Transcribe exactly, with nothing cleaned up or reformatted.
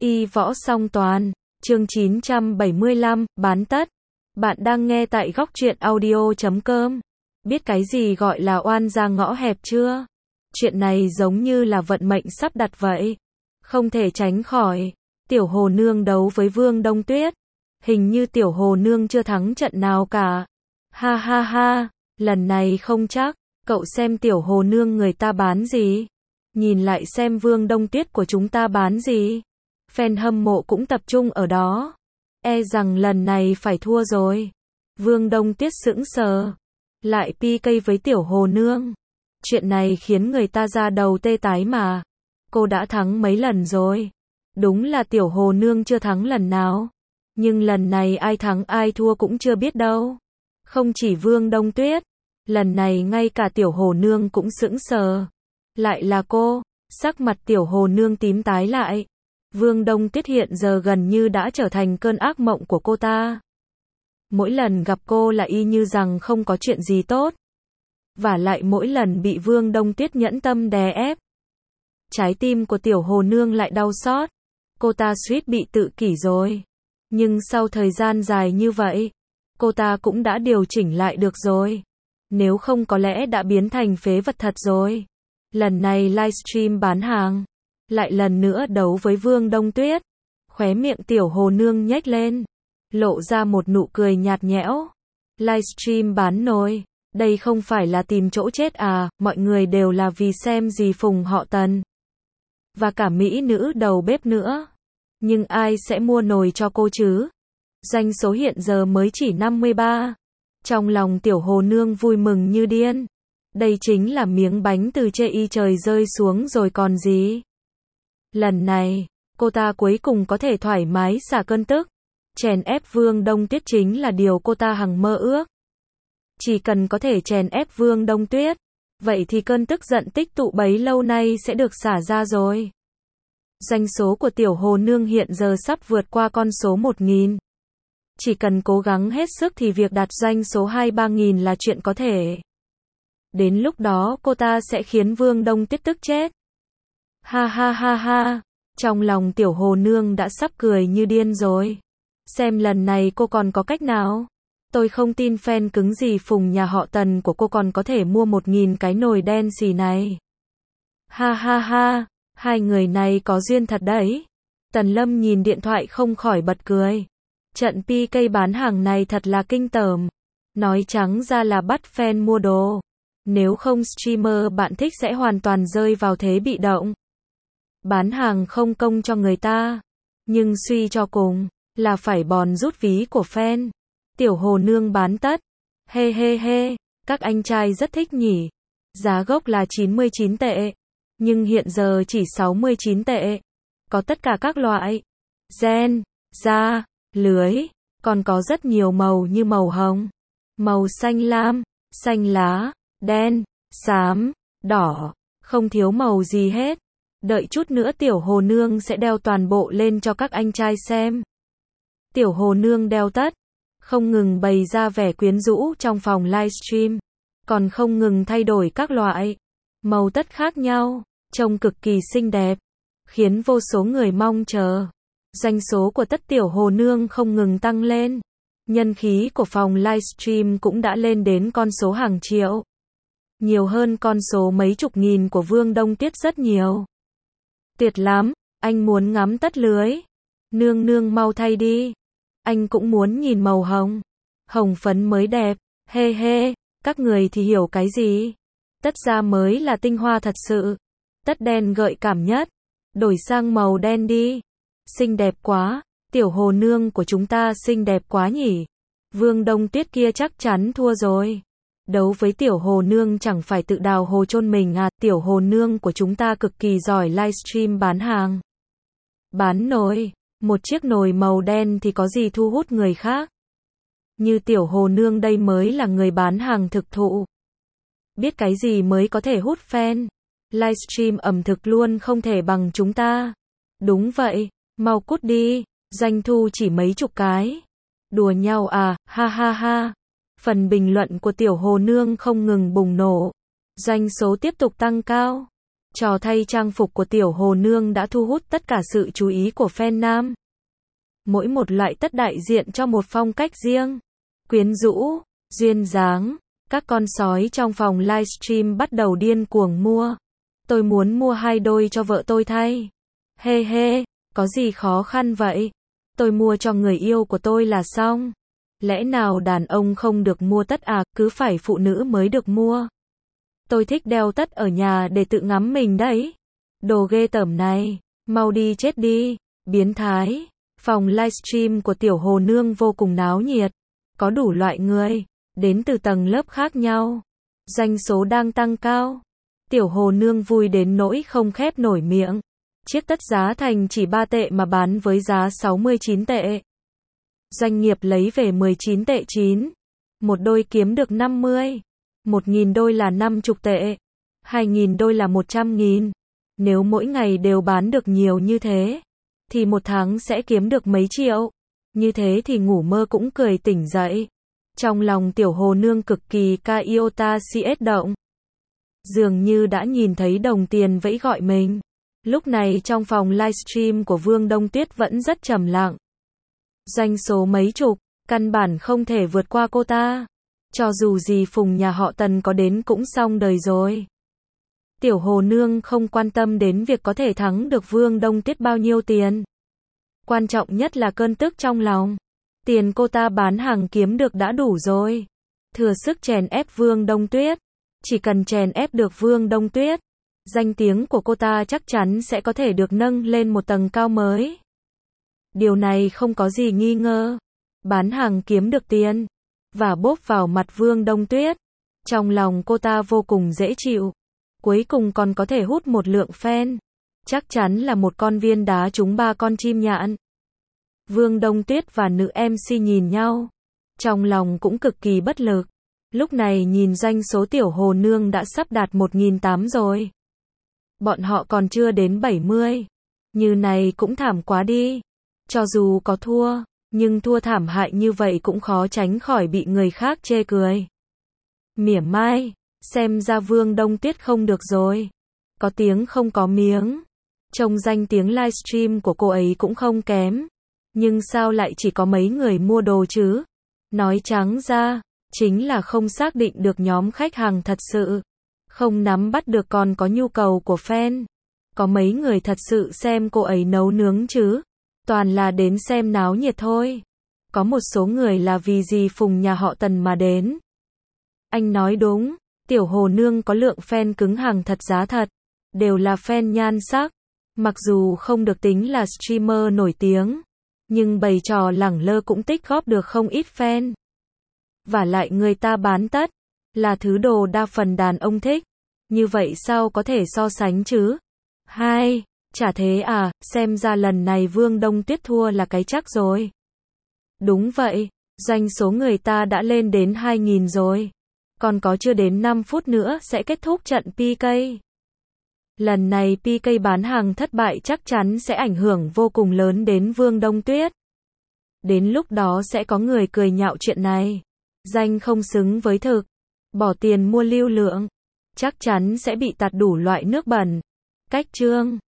Y võ song toàn, chương chín trăm bảy mươi lăm, bán tất. Bạn đang nghe tại góc truyện audio chấm com. Biết cái gì gọi là oan ra ngõ hẹp chưa? Chuyện này giống như là vận mệnh sắp đặt vậy. Không thể tránh khỏi. Tiểu Hồ Nương đấu với Vương Đông Tuyết. Hình như Tiểu Hồ Nương chưa thắng trận nào cả. Ha ha ha, lần này không chắc. Cậu xem Tiểu Hồ Nương người ta bán gì? Nhìn lại xem Vương Đông Tuyết của chúng ta bán gì? Fan hâm mộ cũng tập trung ở đó. E rằng lần này phải thua rồi. Vương Đông Tuyết sững sờ. Lại pê ca với Tiểu Hồ Nương. Chuyện này khiến người ta ra đầu tê tái mà. Cô đã thắng mấy lần rồi. Đúng là Tiểu Hồ Nương chưa thắng lần nào. Nhưng lần này ai thắng ai thua cũng chưa biết đâu. Không chỉ Vương Đông Tuyết. Lần này ngay cả Tiểu Hồ Nương cũng sững sờ. Lại là cô. Sắc mặt Tiểu Hồ Nương tím tái lại. Vương Đông Tuyết hiện giờ gần như đã trở thành cơn ác mộng của cô ta. Mỗi lần gặp cô là y như rằng không có chuyện gì tốt. Và lại mỗi lần bị Vương Đông Tuyết nhẫn tâm đè ép. Trái tim của Tiểu Hồ Nương lại đau xót. Cô ta suýt bị tự kỷ rồi. Nhưng sau thời gian dài như vậy, cô ta cũng đã điều chỉnh lại được rồi. Nếu không có lẽ đã biến thành phế vật thật rồi. Lần này livestream bán hàng. Lại lần nữa đấu với Vương Đông Tuyết. Khóe miệng Tiểu Hồ Nương nhếch lên. Lộ ra một nụ cười nhạt nhẽo. Livestream bán nồi. Đây không phải là tìm chỗ chết à, mọi người đều là vì xem dì Phùng họ Tần. Và cả mỹ nữ đầu bếp nữa. Nhưng ai sẽ mua nồi cho cô chứ? Doanh số hiện giờ mới chỉ năm mươi ba. Trong lòng Tiểu Hồ Nương vui mừng như điên. Đây chính là miếng bánh từ trên y trời rơi xuống rồi còn gì. Lần này, cô ta cuối cùng có thể thoải mái xả cơn tức. Chèn ép Vương Đông Tuyết chính là điều cô ta hằng mơ ước. Chỉ cần có thể chèn ép Vương Đông Tuyết, vậy thì cơn tức giận tích tụ bấy lâu nay sẽ được xả ra rồi. Doanh số của Tiểu Hồ Nương hiện giờ sắp vượt qua con số một nghìn. Chỉ cần cố gắng hết sức thì việc đạt doanh số hai ba nghìn là chuyện có thể. Đến lúc đó cô ta sẽ khiến Vương Đông Tuyết tức chết. Ha ha ha ha, trong lòng Tiểu Hồ Nương đã sắp cười như điên rồi. Xem lần này cô còn có cách nào. Tôi không tin fan cứng gì Phùng nhà họ Tần của cô còn có thể mua một nghìn cái nồi đen xì này. Ha ha ha, hai người này có duyên thật đấy. Tần Lâm nhìn điện thoại không khỏi bật cười. Trận pê ca bán hàng này thật là kinh tởm. Nói trắng ra là bắt fan mua đồ. Nếu không streamer bạn thích sẽ hoàn toàn rơi vào thế bị động. Bán hàng không công cho người ta. Nhưng suy cho cùng, là phải bòn rút ví của fan. Tiểu Hồ Nương bán tất. Hê hê hê, các anh trai rất thích nhỉ. Giá gốc là chín mươi chín tệ. Nhưng hiện giờ chỉ sáu mươi chín tệ. Có tất cả các loại. Gen, da, lưới. Còn có rất nhiều màu như màu hồng, màu xanh lam, xanh lá, đen, xám, đỏ. Không thiếu màu gì hết. Đợi chút nữa Tiểu Hồ Nương sẽ đeo toàn bộ lên cho các anh trai xem. Tiểu Hồ Nương đeo tất. Không ngừng bày ra vẻ quyến rũ trong phòng livestream. Còn không ngừng thay đổi các loại màu tất khác nhau. Trông cực kỳ xinh đẹp. Khiến vô số người mong chờ. Doanh số của tất Tiểu Hồ Nương không ngừng tăng lên. Nhân khí của phòng livestream cũng đã lên đến con số hàng triệu. Nhiều hơn con số mấy chục nghìn của Vương Đông Tuyết rất nhiều. Tuyệt lắm, anh muốn ngắm tất lưới. Nương nương mau thay đi. Anh cũng muốn nhìn màu hồng. Hồng phấn mới đẹp. Hê hê, các người thì hiểu cái gì? Tất da mới là tinh hoa thật sự. Tất đen gợi cảm nhất. Đổi sang màu đen đi. Xinh đẹp quá. Tiểu Hồ Nương của chúng ta xinh đẹp quá nhỉ. Vương Đông Tuyết kia chắc chắn thua rồi. Đấu với Tiểu Hồ Nương chẳng phải tự đào hồ chôn mình à. Tiểu Hồ Nương của chúng ta cực kỳ giỏi livestream bán hàng. Bán nồi. Một chiếc nồi màu đen thì có gì thu hút người khác. Như Tiểu Hồ Nương đây mới là người bán hàng thực thụ. Biết cái gì mới có thể hút fan. Livestream ẩm thực luôn không thể bằng chúng ta. Đúng vậy, mau cút đi. Doanh thu chỉ mấy chục cái. Đùa nhau à, ha ha ha. Phần bình luận của Tiểu Hồ Nương không ngừng bùng nổ. Doanh số tiếp tục tăng cao. Trò thay trang phục của Tiểu Hồ Nương đã thu hút tất cả sự chú ý của fan nam. Mỗi một loại tất đại diện cho một phong cách riêng. Quyến rũ, duyên dáng, các con sói trong phòng livestream bắt đầu điên cuồng mua. Tôi muốn mua hai đôi cho vợ tôi thay. Hê hê, có gì khó khăn vậy? Tôi mua cho người yêu của tôi là xong. Lẽ nào đàn ông không được mua tất à, cứ phải phụ nữ mới được mua. Tôi thích đeo tất ở nhà để tự ngắm mình đấy. Đồ ghê tởm này, mau đi chết đi, biến thái. Phòng livestream của Tiểu Hồ Nương vô cùng náo nhiệt. Có đủ loại người, đến từ tầng lớp khác nhau. Doanh số đang tăng cao. Tiểu Hồ Nương vui đến nỗi không khép nổi miệng. Chiếc tất giá thành chỉ ba tệ mà bán với giá sáu mươi chín tệ. Doanh nghiệp lấy về mười chín tệ chín. Một đôi kiếm được năm mươi. Một nghìn đôi là năm mươi tệ. Hai nghìn đôi là một trăm nghìn. Nếu mỗi ngày đều bán được nhiều như thế, thì một tháng sẽ kiếm được mấy triệu. Như thế thì ngủ mơ cũng cười tỉnh dậy. Trong lòng Tiểu Hồ Nương cực kỳ ca iota cs động. Dường như đã nhìn thấy đồng tiền vẫy gọi mình. Lúc này trong phòng livestream của Vương Đông Tuyết vẫn rất trầm lặng. Doanh số mấy chục, căn bản không thể vượt qua cô ta. Cho dù gì Phùng nhà họ Tần có đến cũng xong đời rồi. Tiểu Hồ Nương không quan tâm đến việc có thể thắng được Vương Đông Tuyết bao nhiêu tiền. Quan trọng nhất là cơn tức trong lòng. Tiền cô ta bán hàng kiếm được đã đủ rồi. Thừa sức chèn ép Vương Đông Tuyết. Chỉ cần chèn ép được Vương Đông Tuyết, danh tiếng của cô ta chắc chắn sẽ có thể được nâng lên một tầng cao mới. Điều này không có gì nghi ngờ. Bán hàng kiếm được tiền, và bốp vào mặt Vương Đông Tuyết. Trong lòng cô ta vô cùng dễ chịu. Cuối cùng còn có thể hút một lượng fan. Chắc chắn là một con viên đá trúng ba con chim nhạn. Vương Đông Tuyết và nữ em xê nhìn nhau. Trong lòng cũng cực kỳ bất lực. Lúc này nhìn doanh số Tiểu Hồ Nương đã sắp đạt một nghìn tám trăm rồi. Bọn họ còn chưa đến bảy mươi. Như này cũng thảm quá đi. Cho dù có thua, nhưng thua thảm hại như vậy cũng khó tránh khỏi bị người khác chê cười. Mỉa mai, xem ra Vương Đông Tuyết không được rồi. Có tiếng không có miếng. Trông danh tiếng livestream của cô ấy cũng không kém. Nhưng sao lại chỉ có mấy người mua đồ chứ? Nói trắng ra, chính là không xác định được nhóm khách hàng thật sự. Không nắm bắt được còn có nhu cầu của fan. Có mấy người thật sự xem cô ấy nấu nướng chứ? Toàn là đến xem náo nhiệt thôi. Có một số người là vì gì Phùng nhà họ Tần mà đến. Anh nói đúng, Tiểu Hồ Nương có lượng fan cứng hàng thật giá thật. Đều là fan nhan sắc. Mặc dù không được tính là streamer nổi tiếng, nhưng bày trò lẳng lơ cũng tích góp được không ít fan. Và lại người ta bán tất, là thứ đồ đa phần đàn ông thích. Như vậy sao có thể so sánh chứ? Hai, chả thế à, xem ra lần này Vương Đông Tuyết thua là cái chắc rồi. Đúng vậy, doanh số người ta đã lên đến hai nghìn rồi. Còn có chưa đến năm phút nữa sẽ kết thúc trận pê ca. Lần này pê ca bán hàng thất bại chắc chắn sẽ ảnh hưởng vô cùng lớn đến Vương Đông Tuyết. Đến lúc đó sẽ có người cười nhạo chuyện này. Danh không xứng với thực. Bỏ tiền mua lưu lượng. Chắc chắn sẽ bị tạt đủ loại nước bẩn. Cách chương